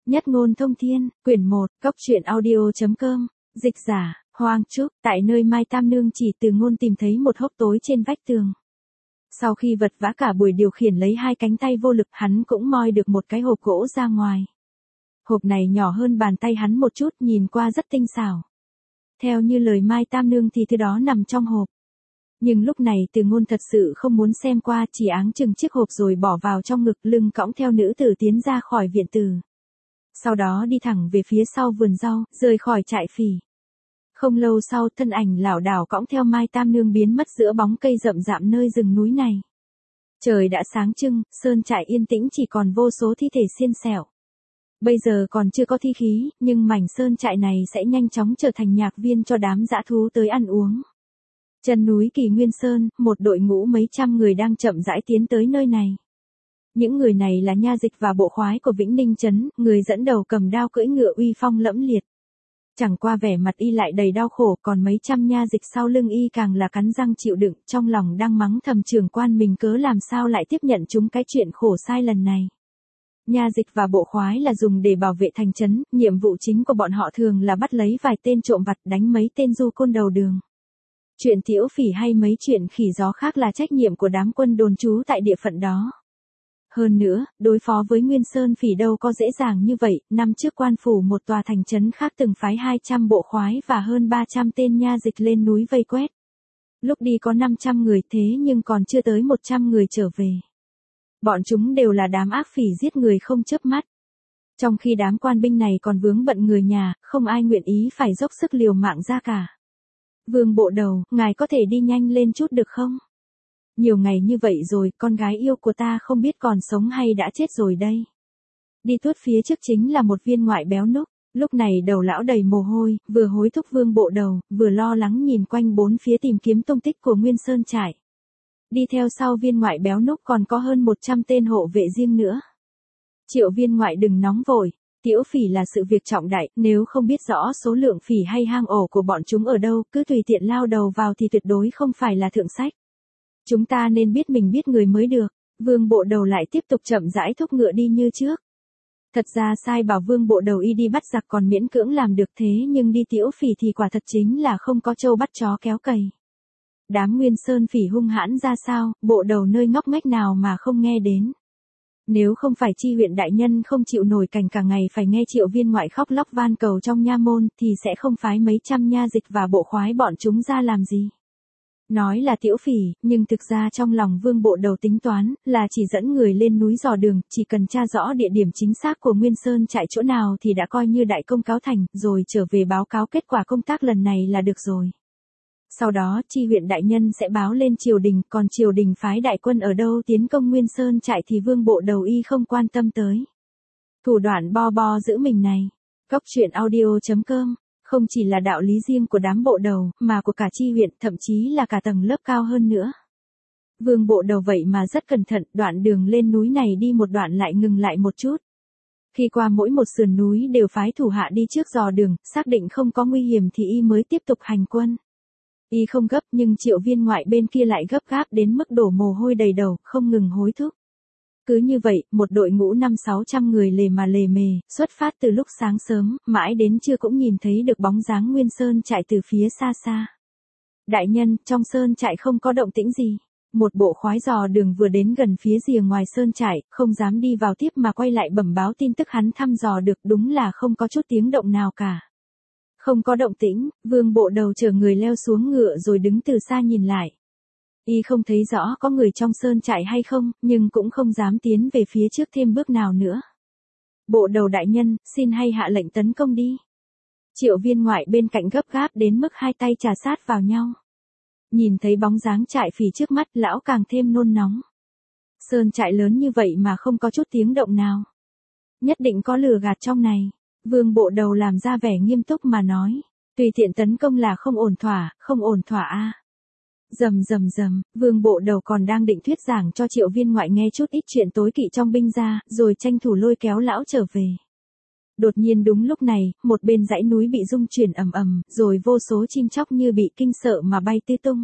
Nhất ngôn thông thiên, quyển 1, cốc truyện audio.com, dịch giả, Hoang Trúc, tại nơi Mai Tam Nương chỉ từ ngôn tìm thấy một hốc tối trên vách tường. Sau khi vật vã cả buổi điều khiển lấy hai cánh tay vô lực, hắn cũng moi được một cái hộp gỗ ra ngoài. Hộp này nhỏ hơn bàn tay hắn một chút, nhìn qua rất tinh xảo. Theo như lời Mai Tam Nương thì thứ đó nằm trong hộp. Nhưng lúc này Từ Ngôn thật sự không muốn xem qua, chỉ áng chừng chiếc hộp rồi bỏ vào trong ngực, lưng cõng theo nữ tử tiến ra khỏi viện tử. Sau đó đi thẳng về phía sau vườn rau, rời khỏi trại phỉ. Không lâu sau, thân ảnh lảo đảo cõng theo Mai Tam Nương biến mất giữa bóng cây rậm rạp nơi rừng núi này. Trời đã sáng trưng, sơn trại yên tĩnh chỉ còn vô số thi thể xiên xẻo. Bây giờ còn chưa có thi khí, nhưng mảnh sơn trại này sẽ nhanh chóng trở thành nhạc viên cho đám dã thú tới ăn uống. Chân núi Kỳ Nguyên Sơn, một đội ngũ mấy trăm người đang chậm rãi tiến tới nơi này. Những người này là nha dịch và bộ khoái của Vĩnh Ninh Trấn, người dẫn đầu cầm đao cưỡi ngựa uy phong lẫm liệt. Chẳng qua vẻ mặt y lại đầy đau khổ, còn mấy trăm nha dịch sau lưng y càng là cắn răng chịu đựng, trong lòng đang mắng thầm trưởng quan mình cớ làm sao lại tiếp nhận chúng cái chuyện khổ sai lần này. Nha dịch và bộ khoái là dùng để bảo vệ thành trấn, nhiệm vụ chính của bọn họ thường là bắt lấy vài tên trộm vặt, đánh mấy tên du côn đầu đường. Chuyện Tiễu Phỉ hay mấy chuyện khỉ gió khác là trách nhiệm của đám quân đồn trú tại địa phận đó. Hơn nữa, đối phó với Nguyên Sơn Phỉ đâu có dễ dàng như vậy, năm trước quan phủ một tòa thành trấn khác từng phái 200 bộ khoái và hơn 300 tên nha dịch lên núi vây quét. Lúc đi có 500 người, thế nhưng còn chưa tới 100 người trở về. Bọn chúng đều là đám ác phỉ giết người không chớp mắt. Trong khi đám quan binh này còn vướng bận người nhà, không ai nguyện ý phải dốc sức liều mạng ra cả. Vương bộ đầu, ngài có thể đi nhanh lên chút được không? Nhiều ngày như vậy rồi, con gái yêu của ta không biết còn sống hay đã chết rồi đây. Đi tuốt phía trước chính là một viên ngoại béo núc, lúc này đầu lão đầy mồ hôi, vừa hối thúc Vương bộ đầu, vừa lo lắng nhìn quanh bốn phía tìm kiếm tung tích của Nguyên Sơn trại. Đi theo sau viên ngoại béo núc còn có hơn 100 tên hộ vệ riêng nữa. Triệu viên ngoại đừng nóng vội. Tiễu phỉ là sự việc trọng đại, nếu không biết rõ số lượng phỉ hay hang ổ của bọn chúng ở đâu, cứ tùy tiện lao đầu vào thì tuyệt đối không phải là thượng sách. Chúng ta nên biết mình biết người mới được. Vương bộ đầu lại tiếp tục chậm rãi thúc ngựa đi như trước. Thật ra sai bảo Vương bộ đầu y đi bắt giặc còn miễn cưỡng làm được, thế nhưng đi Tiễu Phỉ thì quả thật chính là không có trâu bắt chó kéo cày. Đám Nguyên Sơn Phỉ hung hãn ra sao, bộ đầu nơi ngóc ngách nào mà không nghe đến. Nếu không phải Chi huyện đại nhân không chịu nổi cảnh cả ngày phải nghe Triệu viên ngoại khóc lóc van cầu trong nha môn, thì sẽ không phái mấy trăm nha dịch và bộ khoái bọn chúng ra làm gì. Nói là Tiễu Phỉ, nhưng thực ra trong lòng Vương bộ đầu tính toán, là chỉ dẫn người lên núi dò đường, chỉ cần tra rõ địa điểm chính xác của Nguyên Sơn trại chỗ nào thì đã coi như đại công cáo thành, rồi trở về báo cáo kết quả công tác lần này là được rồi. Sau đó, Chi huyện đại nhân sẽ báo lên triều đình, còn triều đình phái đại quân ở đâu tiến công Nguyên Sơn trại thì Vương bộ đầu y không quan tâm tới. Thủ đoạn bo bo giữ mình này. Cốc truyện audio.com, không chỉ là đạo lý riêng của đám bộ đầu, mà của cả chi huyện, thậm chí là cả tầng lớp cao hơn nữa. Vương bộ đầu vậy mà rất cẩn thận, đoạn đường lên núi này đi một đoạn lại ngừng lại một chút. Khi qua mỗi một sườn núi đều phái thủ hạ đi trước dò đường, xác định không có nguy hiểm thì y mới tiếp tục hành quân. Y không gấp nhưng Triệu viên ngoại bên kia lại gấp gáp đến mức đổ mồ hôi đầy đầu, không ngừng hối thúc. Cứ như vậy, một đội ngũ 500-600 người lề mà lề mề, xuất phát từ lúc sáng sớm, mãi đến trưa cũng nhìn thấy được bóng dáng Nguyên Sơn trại từ phía xa xa. Đại nhân, trong sơn trại không có động tĩnh gì. Một bộ khoái dò đường vừa đến gần phía rìa ngoài sơn trại, không dám đi vào tiếp mà quay lại bẩm báo tin tức hắn thăm dò được, đúng là không có chút tiếng động nào cả. Không có động tĩnh, Vương bộ đầu chở người leo xuống ngựa rồi đứng từ xa nhìn lại. Y không thấy rõ có người trong sơn trại hay không, nhưng cũng không dám tiến về phía trước thêm bước nào nữa. Bộ đầu đại nhân, xin hay hạ lệnh tấn công đi. Triệu viên ngoại bên cạnh gấp gáp đến mức hai tay chà sát vào nhau. Nhìn thấy bóng dáng trại phỉ trước mắt, lão càng thêm nôn nóng. Sơn trại lớn như vậy mà không có chút tiếng động nào. Nhất định có lừa gạt trong này. Vương bộ đầu làm ra vẻ nghiêm túc mà nói. Tùy tiện tấn công là không ổn thỏa a. Rầm rầm rầm, Vương bộ đầu còn đang định thuyết giảng cho Triệu viên ngoại nghe chút ít chuyện tối kỵ trong binh ra, rồi tranh thủ lôi kéo lão trở về. Đột nhiên đúng lúc này, một bên dãy núi bị rung chuyển ầm ầm, rồi vô số chim chóc như bị kinh sợ mà bay tứ tung.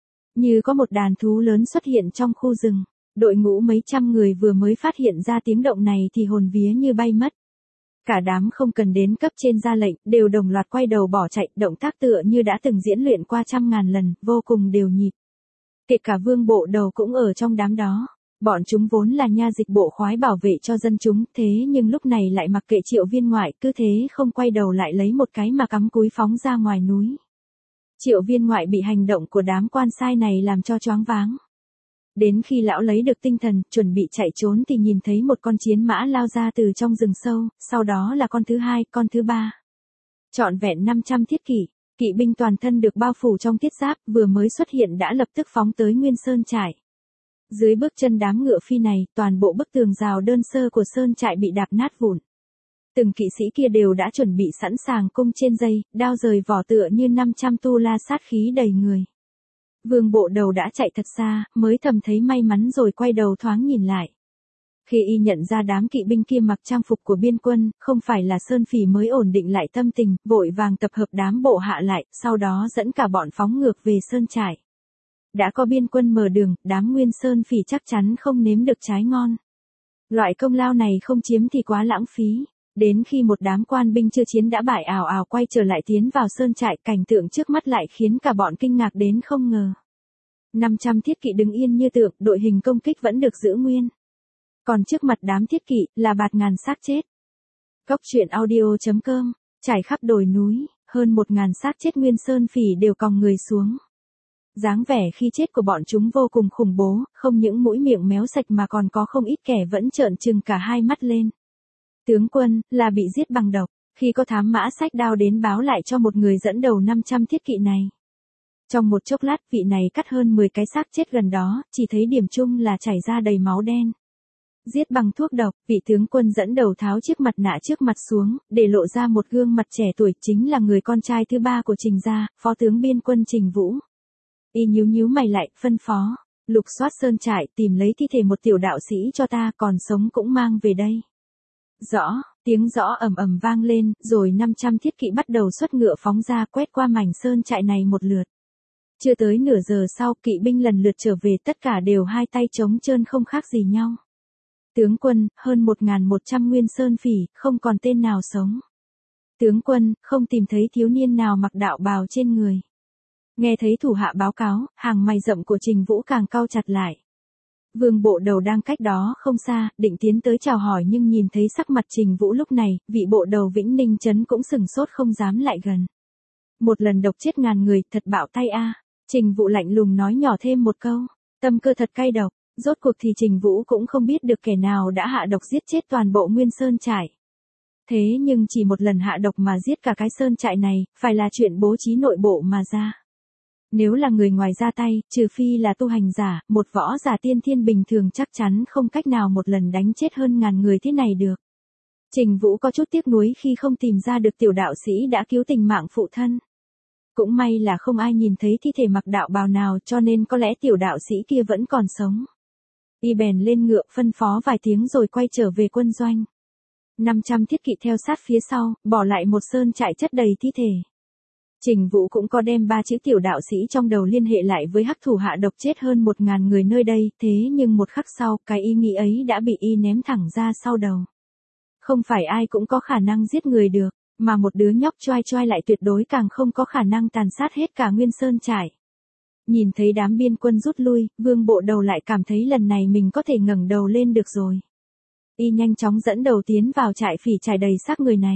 Như có một đàn thú lớn xuất hiện trong khu rừng. Đội ngũ mấy trăm người vừa mới phát hiện ra tiếng động này thì hồn vía như bay mất. Cả đám không cần đến cấp trên ra lệnh, đều đồng loạt quay đầu bỏ chạy, động tác tựa như đã từng diễn luyện qua trăm ngàn lần, vô cùng đều nhịp. Kể cả Vương Bộ Đầu cũng ở trong đám đó. Bọn chúng vốn là nha dịch bộ khoái bảo vệ cho dân chúng, thế nhưng lúc này lại mặc kệ Triệu Viên Ngoại, cứ thế không quay đầu lại lấy một cái mà cắm cúi phóng ra ngoài núi. Triệu Viên Ngoại bị hành động của đám quan sai này làm cho choáng váng. Đến khi lão lấy được tinh thần, chuẩn bị chạy trốn thì nhìn thấy một con chiến mã lao ra từ trong rừng sâu, sau đó là con thứ hai, con thứ ba. Trọn vẹn 500 thiết kỵ, kỵ binh toàn thân được bao phủ trong thiết giáp, vừa mới xuất hiện đã lập tức phóng tới Nguyên Sơn trại. Dưới bước chân đám ngựa phi này, toàn bộ bức tường rào đơn sơ của sơn trại bị đạp nát vụn. Từng kỵ sĩ kia đều đã chuẩn bị sẵn sàng cung trên dây, đao rời vỏ tựa như 500 tu la sát khí đầy người. Vương Bộ Đầu đã chạy thật xa, mới thầm thấy may mắn rồi quay đầu thoáng nhìn lại. Khi y nhận ra đám kỵ binh kia mặc trang phục của biên quân, không phải là Sơn Phỉ mới ổn định lại tâm tình, vội vàng tập hợp đám bộ hạ lại, sau đó dẫn cả bọn phóng ngược về sơn trại. Đã có biên quân mở đường, đám Nguyên Sơn Phỉ chắc chắn không nếm được trái ngon. Loại công lao này không chiếm thì quá lãng phí. Đến khi một đám quan binh chưa chiến đã bại ào ào quay trở lại tiến vào sơn trại, cảnh tượng trước mắt lại khiến cả bọn kinh ngạc đến không ngờ. 500 thiết kỵ đứng yên như tượng, đội hình công kích vẫn được giữ nguyên. Còn trước mặt đám thiết kỵ là bạt ngàn xác chết. Cốc truyện audio.com, trải khắp đồi núi, hơn 1000 xác chết Nguyên Sơn Phỉ đều còng người xuống. Dáng vẻ khi chết của bọn chúng vô cùng khủng bố, không những mũi miệng méo sạch mà còn có không ít kẻ vẫn trợn trừng cả hai mắt lên. Tướng quân, là bị giết bằng độc, khi có thám mã xách đao đến báo lại cho một người dẫn đầu 500 thiết kỵ này. Trong một chốc lát vị này cắt hơn 10 cái xác chết gần đó, chỉ thấy điểm chung là chảy ra đầy máu đen. Giết bằng thuốc độc, vị tướng quân dẫn đầu tháo chiếc mặt nạ trước mặt xuống, để lộ ra một gương mặt trẻ tuổi, chính là người con trai thứ ba của Trình gia, phó tướng biên quân Trình Vũ. Y nhíu mày lại, phân phó, lục soát sơn trại, tìm lấy thi thể một tiểu đạo sĩ cho ta, còn sống cũng mang về đây. Rõ, tiếng rõ ầm ầm vang lên, rồi 500 thiết kỵ bắt đầu xuất ngựa phóng ra quét qua mảnh sơn trại này một lượt. Chưa tới nửa giờ sau, kỵ binh lần lượt trở về, tất cả đều hai tay trống trơn không khác gì nhau. Tướng quân, hơn 1100 Nguyên Sơn Phỉ, không còn tên nào sống. Tướng quân, không tìm thấy thiếu niên nào mặc đạo bào trên người. Nghe thấy thủ hạ báo cáo, hàng mày rậm của Trình Vũ càng cau chặt lại. Vương Bộ Đầu đang cách đó không xa, định tiến tới chào hỏi nhưng nhìn thấy sắc mặt Trình Vũ lúc này, vị bộ đầu Vĩnh Ninh Trấn cũng sừng sốt không dám lại gần. Một lần độc chết ngàn người, thật bạo tay a. Trình Vũ lạnh lùng nói nhỏ thêm một câu, tâm cơ thật cay độc. Rốt cuộc thì Trình Vũ cũng không biết được kẻ nào đã hạ độc giết chết toàn bộ Nguyên Sơn trại. Thế nhưng chỉ một lần hạ độc mà giết cả cái sơn trại này, phải là chuyện bố trí nội bộ mà ra. Nếu là người ngoài ra tay, trừ phi là tu hành giả, một võ giả tiên thiên bình thường chắc chắn không cách nào một lần đánh chết hơn ngàn người thế này được. Trình Vũ có chút tiếc nuối khi không tìm ra được tiểu đạo sĩ đã cứu tình mạng phụ thân. Cũng may là không ai nhìn thấy thi thể mặc đạo bào nào, cho nên có lẽ tiểu đạo sĩ kia vẫn còn sống. Y bèn lên ngựa phân phó vài tiếng rồi quay trở về quân doanh. 500 thiết kỵ theo sát phía sau, bỏ lại một sơn trại chất đầy thi thể. Trình Vũ cũng có đem 3 chữ tiểu đạo sĩ trong đầu liên hệ lại với hắc thủ hạ độc chết hơn 1000 người nơi đây, thế nhưng một khắc sau, cái ý nghĩ ấy đã bị y ném thẳng ra sau đầu. Không phải ai cũng có khả năng giết người được, mà một đứa nhóc choai choai lại tuyệt đối càng không có khả năng tàn sát hết cả Nguyên Sơn trại. Nhìn thấy đám biên quân rút lui, Vương Bộ Đầu lại cảm thấy lần này mình có thể ngẩng đầu lên được rồi. Y nhanh chóng dẫn đầu tiến vào trại phỉ trải đầy xác người này.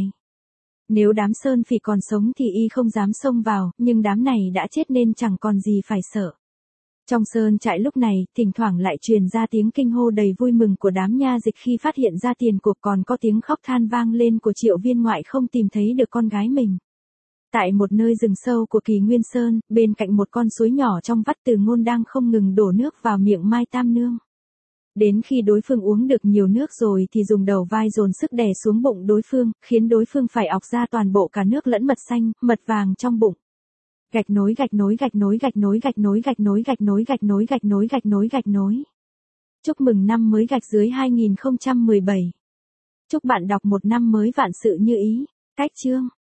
Nếu đám Sơn Phỉ còn sống thì y không dám xông vào, nhưng đám này đã chết nên chẳng còn gì phải sợ. Trong sơn trại lúc này, thỉnh thoảng lại truyền ra tiếng kinh hô đầy vui mừng của đám nha dịch khi phát hiện ra tiền cuộc, còn có tiếng khóc than vang lên của Triệu Viên Ngoại không tìm thấy được con gái mình. Tại một nơi rừng sâu của Kỳ Nguyên Sơn, bên cạnh một con suối nhỏ trong vắt Từ Ngôn đang không ngừng đổ nước vào miệng Mai Tam Nương. Đến khi đối phương uống được nhiều nước rồi thì dùng đầu vai dồn sức đè xuống bụng đối phương, khiến đối phương phải ọc ra toàn bộ cả nước lẫn mật xanh, mật vàng trong bụng. Gạch nối gạch nối gạch nối gạch nối gạch nối gạch nối gạch nối gạch nối gạch nối gạch nối gạch nối. Chúc mừng năm mới gạch dưới 2017. Chúc bạn đọc một năm mới vạn sự như ý. Cách chương